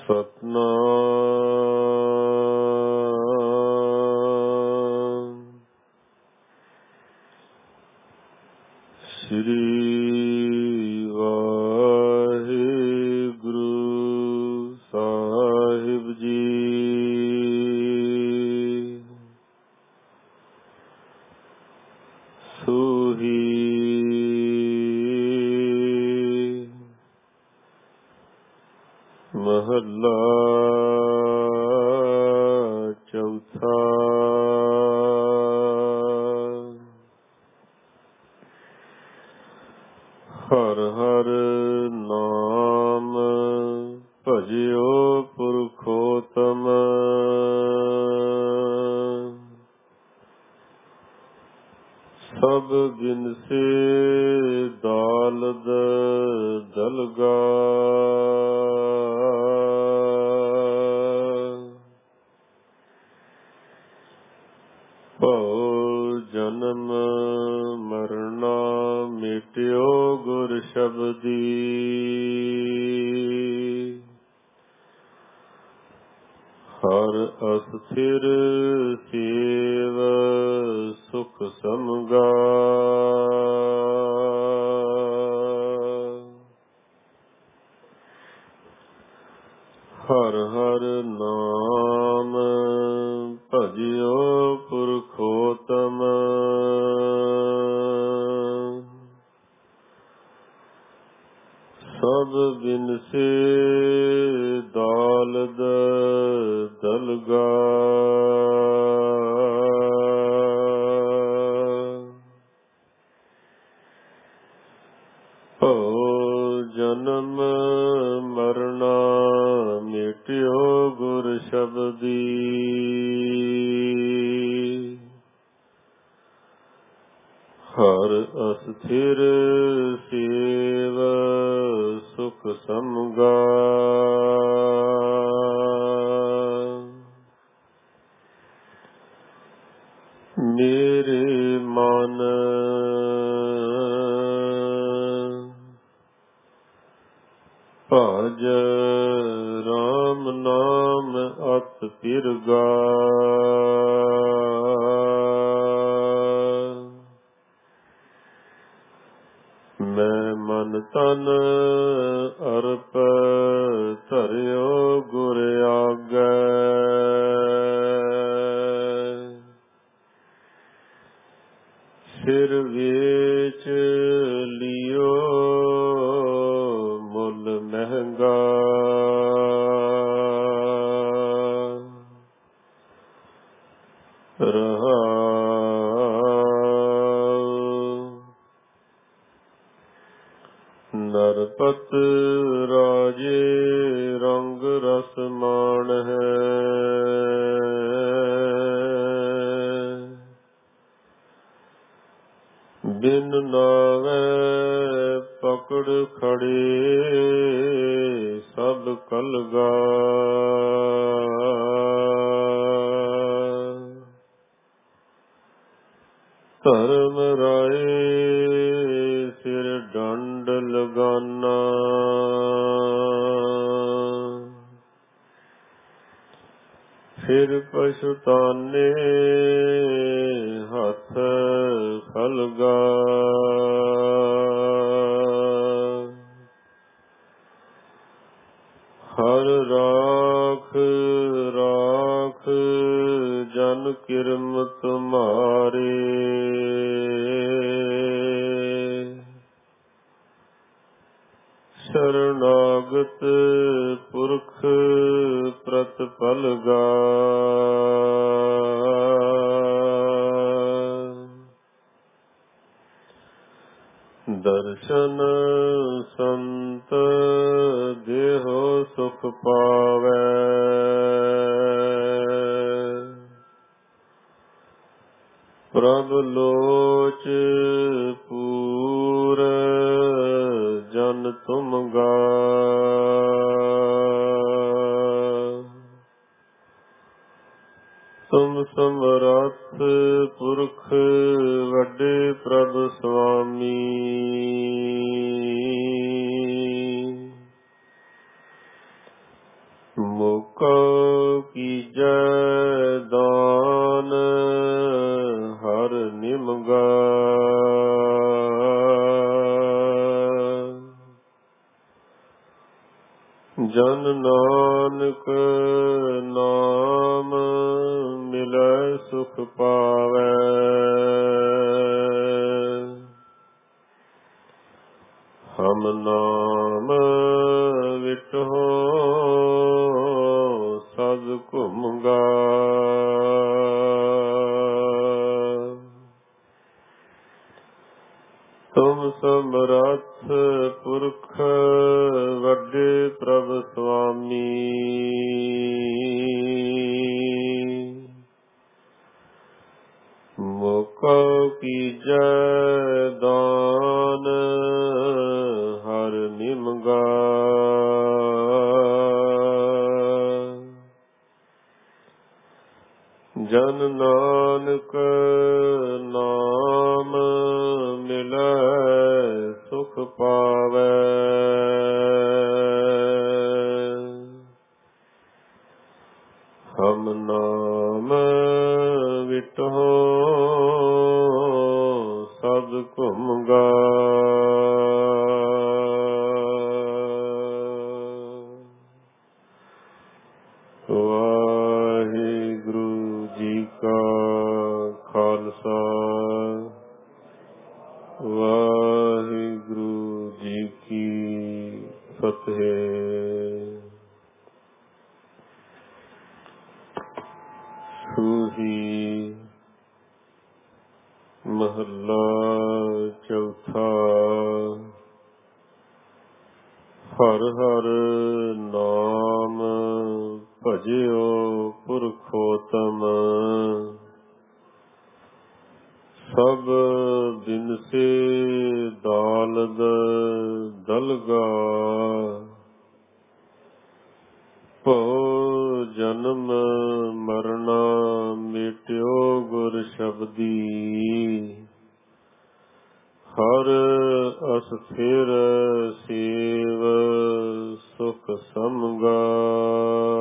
ਸਤਨਾਮ ਸ੍ਰੀ ਵਾਹਿਗੁਰੂ ਸਾਹਿਬ ਜੀ। ਸੂਹੀ ਮਹੱਲਾ ਚੌਥਾ। ਹਰ ਹਰ ਨਾਮ ਭਜਿਓ ਪੁਰਖੋਤਮ। ਸਭ ਬਿਨਸੇ ਦਾਲਦ ਦਲਗਾ। ਭਉ ਜਨਮ ਮਰਨਾ ਮਿਟਿਓ ਗੁਰ ਸ਼ਬਦੀ। ਹਰ ਅਸਥਿਰ ਸੇਵ ਸੁਖ ਸਮਗਾ। ਹਰ ਹਰ ਨਾਮ ਭਜਿਓ ਪੁਰਖੋਤਮ। ਸਭ ਬਿਨਸੇ ਦਾਲਦ ਦਲਗਾ। ਭਉ ਜਨਮ ਮਰਨਾ ਮਿਟਿਓ ਗੁਰ ਸ਼ਬਦੀ। ਹਰ ਅਸਥਿਰ ਸੇਵ ਸੁਖ ਸਮਗਾ। ਮੇਰੇ ਮਨ ਭਜ ਰਾਮ ਨਾਮ ਅਤ ਪਿਰਗਾ। ਮੈਂ ਮਨ ਤਨ ਅਰਪ ਧਰਿਓ ਗੁਰ ਆਗੈ। ਸਿਰ ਵੇਚ ਲਿਓ ਮੁੱਲ ਮਹਿੰਗਾ। ਨਰਪਤ ਰਾਜੇ ਰੰਗ ਰਸ ਮਾਣ ਹੈ। ਬਿਨ ਨਾਵੈ ਪਕੜ ਖੜੇ ਸਭ ਕਲਗਾ। ਧਰਮ ਰਾਏ ਸਿਰ ਡੰਡ ਲਗਾਨਾ। ਫਿਰ ਪਛੁਤਾਨੇ ਹੱਥ ਖਲਗਾ। ਹਰ ਰਾਖ ਰਾਖ ਜਨ ਕਿਰਮ ਤੁਮਾਰੇ। ਸ਼ਰਨਾਗਤ ਪੁਰਖ ਪ੍ਰਤਪਲਗਾ। ਦਰਸ਼ਨ ਸੰਤ ਦੇਹੋ ਸੁਖ ਪਾਵੈ। ਪ੍ਰਭ ਲੋਚ ਪੂਰ ਜਨ ਤੁਮ ਗਾ। ਤੁਮ ਸਮਰੱਥ ਪੁਰਖ ਵੱਡੇ ਪ੍ਰਭ ਸੁਆਮੀ। ਮੋਕੋ ਕੀਜੈ ਦਾਨ ਹਰ ਨਿਮਗਾ ਜਨ ਨਾਨਕ ਨਾਮ ਮਿਲੈ ਸੁਖ ਪਾਵੈ ਹਮ ਨਾਮ ਵਿਟਹੁ ਸਦ ਘੁਮਗਾ ਤੁਮ ਸਮਰੱਥ ਪੁਰਖ ਵੱਡੇ ਪ੍ਰਭ ਸੁਆਮੀ ਮੋਕੋ ਕੀਜੈ ਦਾਨ ਹਰ ਨਿਮਗਾ ਜਨ ਨਾਨਕ ਨਾਮ ਮਿਲੈ ਸੁਖ ਪਾਵੈ ਹਮ ਨਾਮ ਵਿਟਹੁ ਸਦ ਘੁਮਗਾ ਵਾਹਿਗੁਰੂ ਜੀ ਕਾ ਖਾਲਸਾ ਵਾਹਿਗੁਰੂ ਜੀ ਕੀ ਫਤਿਹ। ਸੂਹੀ ਮਹੱਲਾ ਚੌਥਾ। ਹਰ ਹਰ ਨਾਮ ਭਜਿਓ ਪੁਰਖੋਤਮ ਸਭ ਬਿਨਸੇ ਦਾਲਦ ਦਲਗਾ ਭਉ ਜਨਮ ਮਰਣਾ ਮਿਟਿਓ ਗੁਰ ਸ਼ਬਦੀ ਹਰ ਅਸਥਿਰ ਸੇਵ ਸੁਖ ਸਮਗਾ